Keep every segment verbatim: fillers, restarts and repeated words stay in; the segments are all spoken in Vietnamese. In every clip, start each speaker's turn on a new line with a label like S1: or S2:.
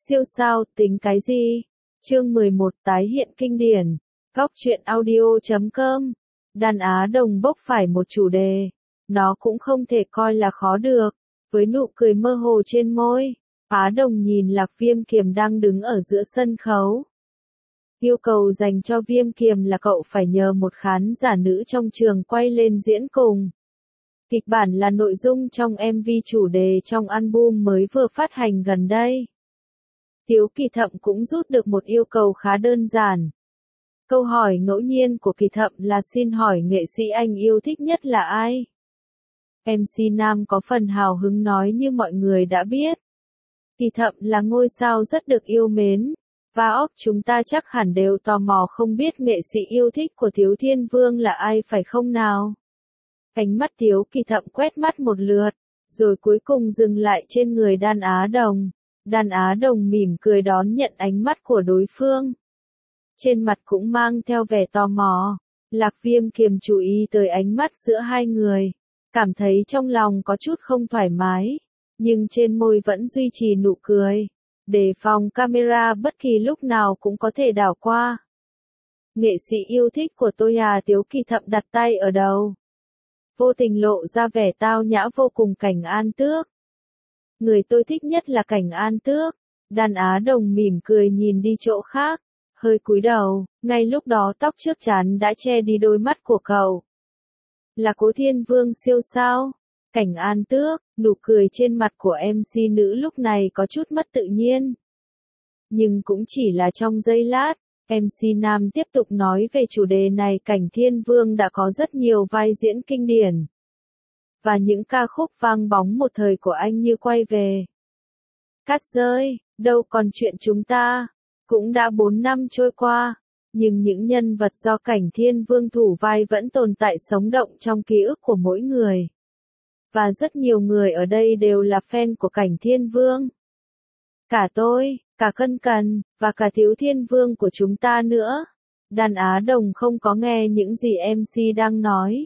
S1: Siêu sao, tính cái gì? Chương mười một tái hiện kinh điển. Góc truyện audio chấm com. Đàn Á Đồng bốc phải một chủ đề. Nó cũng không thể coi là khó được. Với nụ cười mơ hồ trên môi, Á Đồng nhìn Lạc Viêm Kiềm đang đứng ở giữa sân khấu. Yêu cầu dành cho Viêm Kiềm là cậu phải nhờ một khán giả nữ trong trường quay lên diễn cùng. Kịch bản là nội dung trong em vê chủ đề trong album mới vừa phát hành gần đây. Tiếu Kỳ Thậm cũng rút được một yêu cầu khá đơn giản. Câu hỏi ngẫu nhiên của Kỳ Thậm là xin hỏi nghệ sĩ anh yêu thích nhất là ai? em xê nam có phần hào hứng nói như mọi người đã biết. Kỳ Thậm là ngôi sao rất được yêu mến, và óc chúng ta chắc hẳn đều tò mò không biết nghệ sĩ yêu thích của Tiếu Thiên Vương là ai phải không nào? Ánh mắt Tiếu Kỳ Thậm quét mắt một lượt, rồi cuối cùng dừng lại trên người Đan Á Đồng. Đan Á Đồng mỉm cười đón nhận ánh mắt của đối phương. Trên mặt cũng mang theo vẻ tò mò. Lạc Viêm Kiềm chú ý tới ánh mắt giữa hai người. Cảm thấy trong lòng có chút không thoải mái. Nhưng trên môi vẫn duy trì nụ cười. Đề phòng camera bất kỳ lúc nào cũng có thể đảo qua. Nghệ sĩ yêu thích của tôi à? Tiếu Kỳ Thậm đặt tay ở đầu. Vô tình lộ ra vẻ tao nhã vô cùng. Cảnh An Tước. Người tôi thích nhất là Cảnh An Tước. Đan Á Đồng mỉm cười nhìn đi chỗ khác, hơi cúi đầu, ngay lúc đó tóc trước trán đã che đi đôi mắt của cậu. Là Cố Thiên Vương siêu sao? Cảnh An Tước, nụ cười trên mặt của em xê nữ lúc này có chút mất tự nhiên. Nhưng cũng chỉ là trong giây lát, em xê nam tiếp tục nói về chủ đề này. Cảnh Thiên Vương đã có rất nhiều vai diễn kinh điển. Và những ca khúc vang bóng một thời của anh như Quay Về, Cát Rơi, Đâu Còn Chuyện Chúng Ta. Cũng đã bốn năm trôi qua, nhưng những nhân vật do Cảnh Thiên Vương thủ vai vẫn tồn tại sống động trong ký ức của mỗi người. Và rất nhiều người ở đây đều là fan của Cảnh Thiên Vương. Cả tôi, cả Cân Cần, và cả Tiếu Thiên Vương của chúng ta nữa. Đan Á Đồng không có nghe những gì em xê đang nói,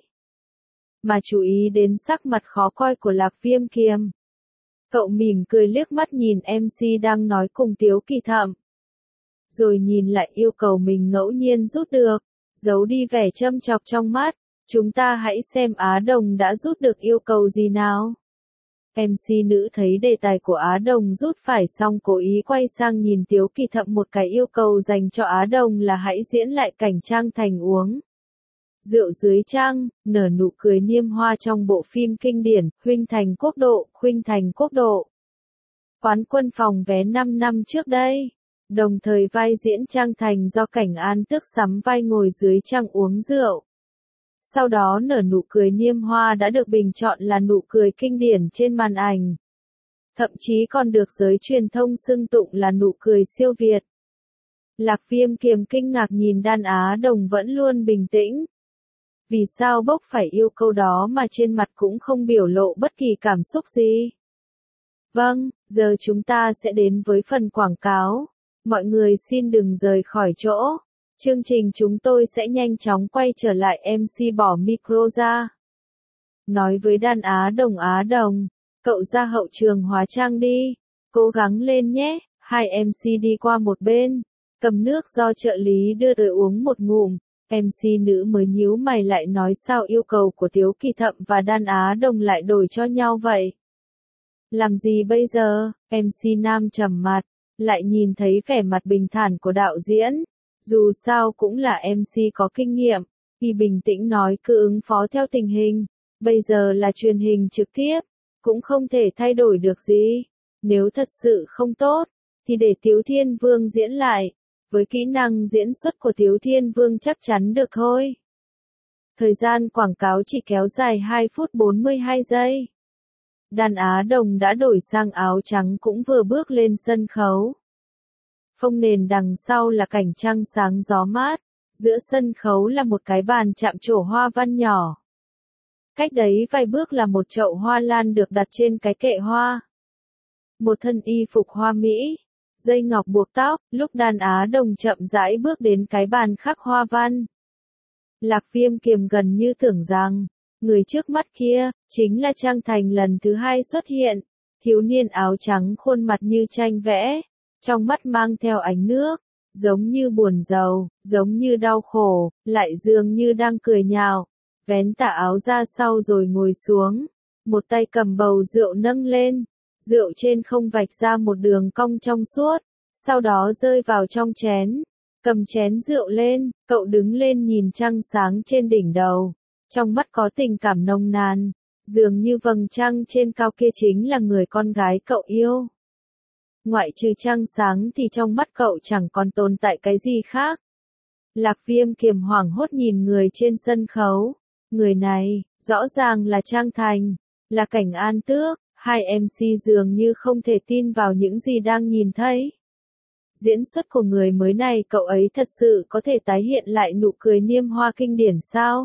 S1: mà chú ý đến sắc mặt khó coi của Lạc Viêm Kiềm. Cậu mỉm cười liếc mắt nhìn em xê đang nói cùng Tiếu Kỳ Thậm. Rồi nhìn lại yêu cầu mình ngẫu nhiên rút được, giấu đi vẻ châm chọc trong mắt. Chúng ta hãy xem Á Đồng đã rút được yêu cầu gì nào. em xê nữ thấy đề tài của Á Đồng rút phải xong cố ý quay sang nhìn Tiếu Kỳ Thậm. Một cái yêu cầu dành cho Á Đồng là hãy diễn lại cảnh Trang Thành uống rượu dưới trăng, nở nụ cười niêm hoa trong bộ phim kinh điển, Khuynh Thành Quốc Độ, Khuynh Thành Quốc Độ. Quán quân phòng vé năm năm trước đây. Đồng thời vai diễn Trang Thành do Cảnh An Tước sắm vai ngồi dưới trăng uống rượu. Sau đó nở nụ cười niêm hoa đã được bình chọn là nụ cười kinh điển trên màn ảnh. Thậm chí còn được giới truyền thông xưng tụng là nụ cười siêu Việt. Lạc Viêm Kiềm kinh ngạc nhìn Đan Á Đồng vẫn luôn bình tĩnh. Vì sao bốc phải yêu cầu đó mà trên mặt cũng không biểu lộ bất kỳ cảm xúc gì? Vâng, giờ chúng ta sẽ đến với phần quảng cáo. Mọi người xin đừng rời khỏi chỗ. Chương trình chúng tôi sẽ nhanh chóng quay trở lại. em xê bỏ micro ra. Nói với Đan Á Đồng. Á Đồng, cậu ra hậu trường hóa trang đi. Cố gắng lên nhé. Hai em xê đi qua một bên, cầm nước do trợ lý đưa tới uống một ngụm. em xê nữ mới nhíu mày lại nói sao yêu cầu của Tiếu Kỳ Thậm và Đan Á Đồng lại đổi cho nhau vậy? Làm gì bây giờ? em xê nam trầm mặt, lại nhìn thấy vẻ mặt bình thản của đạo diễn. Dù sao cũng là em xê có kinh nghiệm, thì bình tĩnh nói cứ ứng phó theo tình hình. Bây giờ là truyền hình trực tiếp, cũng không thể thay đổi được gì. Nếu thật sự không tốt, thì để Tiếu Thiên Vương diễn lại. Với kỹ năng diễn xuất của Tiếu Thiên Vương chắc chắn được thôi. Thời gian quảng cáo chỉ kéo dài hai phút bốn mươi hai giây. Đan Á Đồng đã đổi sang áo trắng cũng vừa bước lên sân khấu. Phông nền đằng sau là cảnh trăng sáng gió mát. Giữa sân khấu là một cái bàn chạm trổ hoa văn nhỏ. Cách đấy vài bước là một chậu hoa lan được đặt trên cái kệ hoa. Một thân y phục hoa mỹ, dây ngọc buộc tóc. Lúc Đan Á Đồng chậm rãi bước đến cái bàn khắc hoa văn, Lạc Viêm Kiềm gần như tưởng rằng người trước mắt kia chính là Trang Thành lần thứ hai xuất hiện. Thiếu niên áo trắng khuôn mặt như tranh vẽ, trong mắt mang theo ánh nước, giống như buồn rầu, giống như đau khổ, lại dường như đang cười nhạo. Vén tà áo ra sau rồi ngồi xuống, một tay cầm bầu rượu nâng lên, rượu trên không vạch ra một đường cong trong suốt, sau đó rơi vào trong chén. Cầm chén rượu lên, cậu đứng lên nhìn trăng sáng trên đỉnh đầu, trong mắt có tình cảm nồng nàn, dường như vầng trăng trên cao kia chính là người con gái cậu yêu. Ngoại trừ trăng sáng thì trong mắt cậu chẳng còn tồn tại cái gì khác. Lạc Viêm Kiềm hoảng hốt nhìn người trên sân khấu, người này, rõ ràng là Trang Thành, là Cảnh An Tước, hai em xê dường như không thể tin vào những gì đang nhìn thấy. Diễn xuất của người mới này cậu ấy thật sự có thể tái hiện lại nụ cười niêm hoa kinh điển sao?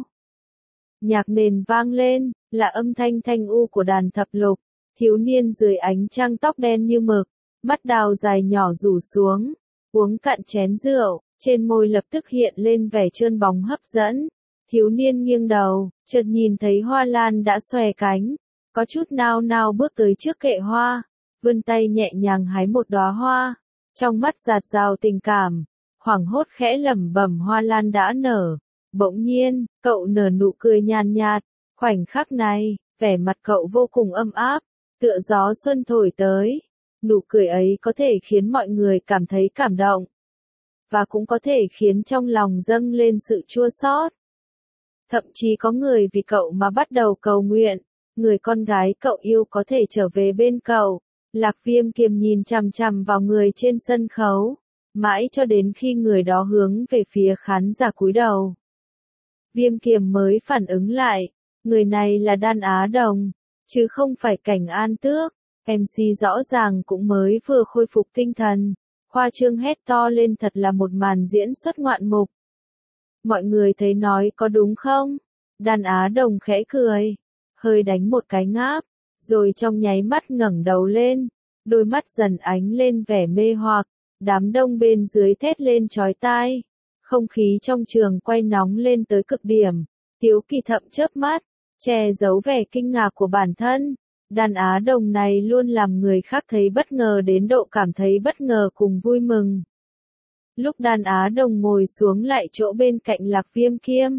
S1: Nhạc nền vang lên, là âm thanh thanh u của đàn thập lục, thiếu niên dưới ánh trăng tóc đen như mực, mắt đào dài nhỏ rủ xuống, uống cạn chén rượu, trên môi lập tức hiện lên vẻ trơn bóng hấp dẫn. Thiếu niên nghiêng đầu, chợt nhìn thấy hoa lan đã xòe cánh, có chút nao nao bước tới trước kệ hoa, vươn tay nhẹ nhàng hái một đóa hoa, trong mắt dạt dào tình cảm, hoảng hốt khẽ lẩm bẩm hoa lan đã nở. Bỗng nhiên, cậu nở nụ cười nhàn nhạt, khoảnh khắc này, vẻ mặt cậu vô cùng ấm áp, tựa gió xuân thổi tới. Nụ cười ấy có thể khiến mọi người cảm thấy cảm động, và cũng có thể khiến trong lòng dâng lên sự chua xót. Thậm chí có người vì cậu mà bắt đầu cầu nguyện, người con gái cậu yêu có thể trở về bên cậu. Lạc Viêm Kiềm nhìn chằm chằm vào người trên sân khấu, mãi cho đến khi người đó hướng về phía khán giả cúi đầu. Viêm Kiềm mới phản ứng lại, người này là Đan Á Đồng, chứ không phải Cảnh An Tước. em xê rõ ràng cũng mới vừa khôi phục tinh thần, khoa trương hét to lên thật là một màn diễn xuất ngoạn mục. Mọi người thấy nói có đúng không? Đan Á Đồng khẽ cười, hơi đánh một cái ngáp, rồi trong nháy mắt ngẩng đầu lên, đôi mắt dần ánh lên vẻ mê hoặc, đám đông bên dưới thét lên chói tai. Không khí trong trường quay nóng lên tới cực điểm, Tiếu Kỳ thậm chớp mắt, che giấu vẻ kinh ngạc của bản thân. Đàn Á Đồng này luôn làm người khác thấy bất ngờ đến độ cảm thấy bất ngờ cùng vui mừng. Lúc Đàn Á Đồng ngồi xuống lại chỗ bên cạnh Lạc Viêm Kiêm,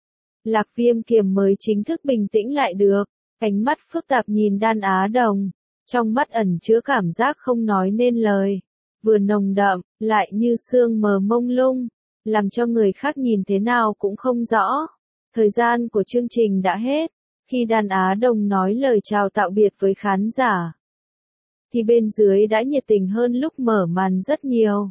S1: Lạc Viêm Kiềm mới chính thức bình tĩnh lại được, ánh mắt phức tạp nhìn Đàn Á Đồng, trong mắt ẩn chứa cảm giác không nói nên lời, vừa nồng đậm, lại như sương mờ mông lung, làm cho người khác nhìn thế nào cũng không rõ. Thời gian của chương trình đã hết. Khi Đàn Á Đồng nói lời chào tạm biệt với khán giả, thì bên dưới đã nhiệt tình hơn lúc mở màn rất nhiều.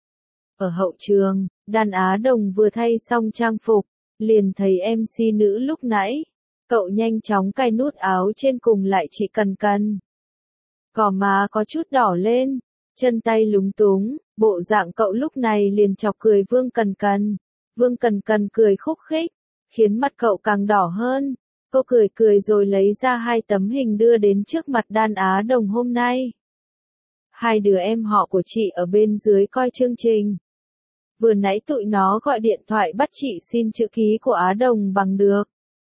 S1: Ở hậu trường, Đàn Á Đồng vừa thay xong trang phục, liền thấy em xê nữ lúc nãy. Cậu nhanh chóng cài nút áo trên cùng lại chị Cần Cần. Gò má có chút đỏ lên, chân tay lúng túng, bộ dạng cậu lúc này liền chọc cười Vương Cần Cần. Vương Cần Cần cười khúc khích, khiến mặt cậu càng đỏ hơn. Cô cười cười rồi lấy ra hai tấm hình đưa đến trước mặt Đan Á Đồng hôm nay. Hai đứa em họ của chị ở bên dưới coi chương trình. Vừa nãy tụi nó gọi điện thoại bắt chị xin chữ ký của Á Đồng bằng được.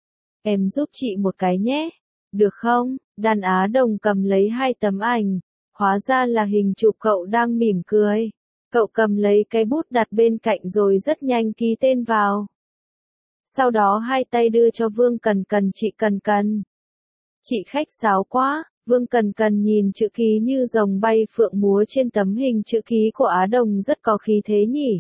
S1: Em giúp chị một cái nhé, được không? Đan Á Đồng cầm lấy hai tấm ảnh, hóa ra là hình chụp cậu đang mỉm cười. Cậu cầm lấy cái bút đặt bên cạnh rồi rất nhanh ký tên vào. Sau đó hai tay đưa cho Vương Cần Cần chị Cần Cần. Chị khách sáo quá, Vương Cần Cần nhìn chữ ký như rồng bay phượng múa trên tấm hình chữ ký của Á Đồng rất có khí thế nhỉ.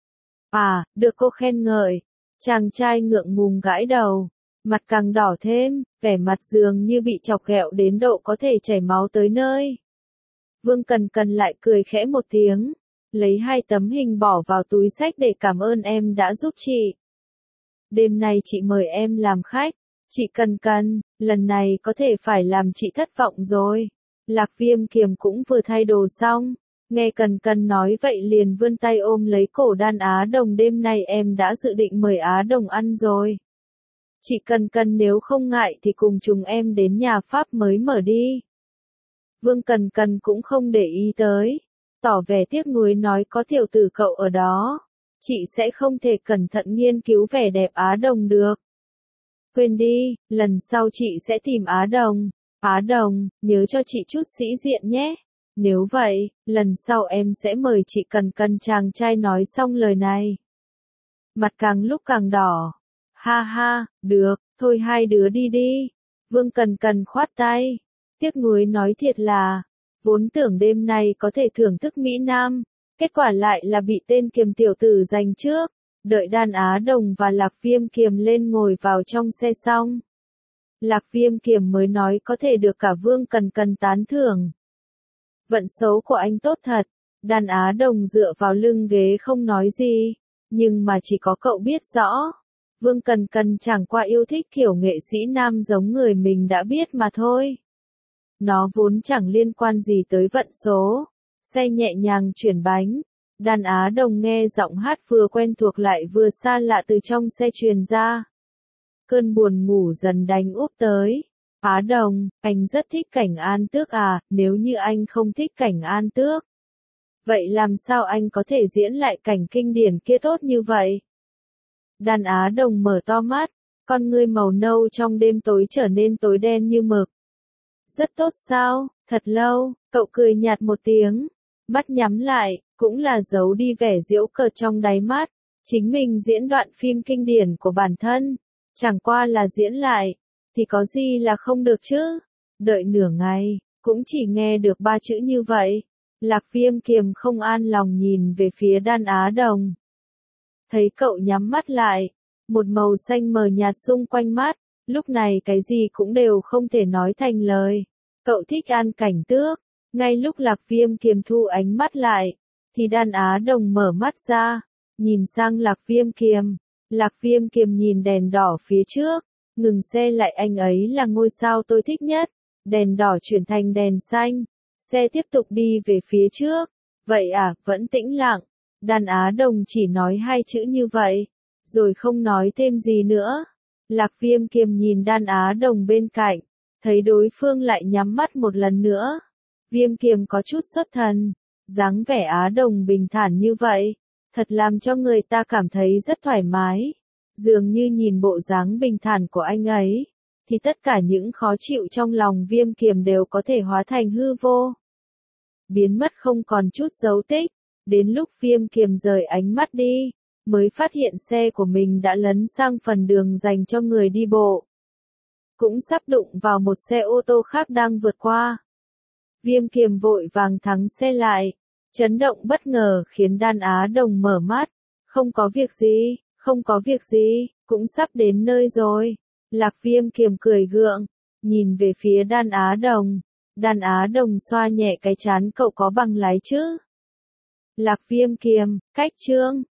S1: À, được cô khen ngợi. Chàng trai ngượng ngùng gãi đầu, mặt càng đỏ thêm, vẻ mặt dường như bị chọc ghẹo đến độ có thể chảy máu tới nơi. Vương Cần Cần lại cười khẽ một tiếng, lấy hai tấm hình bỏ vào túi xách để cảm ơn em đã giúp chị. Đêm nay chị mời em làm khách, chị Cần Cần, lần này có thể phải làm chị thất vọng rồi. Lạc Viêm Kiềm cũng vừa thay đồ xong, nghe Cần Cần nói vậy liền vươn tay ôm lấy cổ Đan Á Đồng, đêm nay em đã dự định mời Á Đồng ăn rồi. Chị Cần Cần nếu không ngại thì cùng chúng em đến nhà Pháp mới mở đi. Vương Cần Cần cũng không để ý tới, tỏ vẻ tiếc nuối nói có tiểu tử cậu ở đó. Chị sẽ không thể cẩn thận nghiên cứu vẻ đẹp Á Đồng được. Quên đi, lần sau chị sẽ tìm Á Đồng. Á Đồng, nhớ cho chị chút sĩ diện nhé. Nếu vậy, lần sau em sẽ mời chị Cần Cần. Chàng trai nói xong lời này. Mặt càng lúc càng đỏ. Ha ha, được, thôi hai đứa đi đi. Vương Cần Cần khoát tay. Tiếc nuối nói thiệt là, vốn tưởng đêm nay có thể thưởng thức Mỹ Nam, kết quả lại là bị tên Kiềm tiểu tử giành trước. Đợi Đan Á Đồng và Lạc Viêm Kiềm lên ngồi vào trong xe xong, Lạc Viêm Kiềm mới nói có thể được cả Vương Cần Cần tán thưởng. Vận xấu của anh tốt thật. Đan Á Đồng dựa vào lưng ghế không nói gì, nhưng mà chỉ có cậu biết rõ. Vương Cần Cần chẳng qua yêu thích kiểu nghệ sĩ nam giống người mình đã biết mà thôi. Nó vốn chẳng liên quan gì tới vận số. Xe nhẹ nhàng chuyển bánh. Đan Á Đồng nghe giọng hát vừa quen thuộc lại vừa xa lạ từ trong xe truyền ra. Cơn buồn ngủ dần đánh úp tới. Á Đồng, anh rất thích cảnh An Tước à, nếu như anh không thích cảnh An Tước, vậy làm sao anh có thể diễn lại cảnh kinh điển kia tốt như vậy? Đan Á Đồng mở to mắt, con ngươi màu nâu trong đêm tối trở nên tối đen như mực. Rất tốt sao, thật lâu, cậu cười nhạt một tiếng, mắt nhắm lại, cũng là giấu đi vẻ giễu cợt trong đáy mắt. Chính mình diễn đoạn phim kinh điển của bản thân, chẳng qua là diễn lại, thì có gì là không được chứ? Đợi nửa ngày, cũng chỉ nghe được ba chữ như vậy. Lạc Viêm Kiềm không an lòng nhìn về phía Đan Á Đồng. Thấy cậu nhắm mắt lại, một màu xanh mờ nhạt xung quanh mắt, lúc này cái gì cũng đều không thể nói thành lời. Cậu thích An Cảnh Tước. Ngay lúc Lạc Viêm Kiềm thu ánh mắt lại, thì Đan Á Đồng mở mắt ra, nhìn sang Lạc Viêm Kiềm. Lạc Viêm Kiềm nhìn đèn đỏ phía trước, ngừng xe lại. Anh ấy là ngôi sao tôi thích nhất. Đèn đỏ chuyển thành đèn xanh, xe tiếp tục đi về phía trước. Vậy à, vẫn tĩnh lặng. Đan Á Đồng chỉ nói hai chữ như vậy, rồi không nói thêm gì nữa. Lạc Viêm Kiềm nhìn Đan Á Đồng bên cạnh, thấy đối phương lại nhắm mắt một lần nữa. Viêm Kiềm có chút xuất thần, dáng vẻ Á Đồng bình thản như vậy, thật làm cho người ta cảm thấy rất thoải mái. Dường như nhìn bộ dáng bình thản của anh ấy, thì tất cả những khó chịu trong lòng Viêm Kiềm đều có thể hóa thành hư vô, biến mất không còn chút dấu tích. Đến lúc Viêm Kiềm rời ánh mắt đi, mới phát hiện xe của mình đã lấn sang phần đường dành cho người đi bộ, cũng sắp đụng vào một xe ô tô khác đang vượt qua. Viêm Kiềm vội vàng thắng xe lại. Chấn động bất ngờ khiến Đan Á Đồng mở mắt. Không có việc gì, không có việc gì, cũng sắp đến nơi rồi. Lạc Viêm Kiềm cười gượng, nhìn về phía Đan Á Đồng. Đan Á Đồng xoa nhẹ cái trán, cậu có bằng lái chứ? Lạc Viêm Kiềm, cách chương.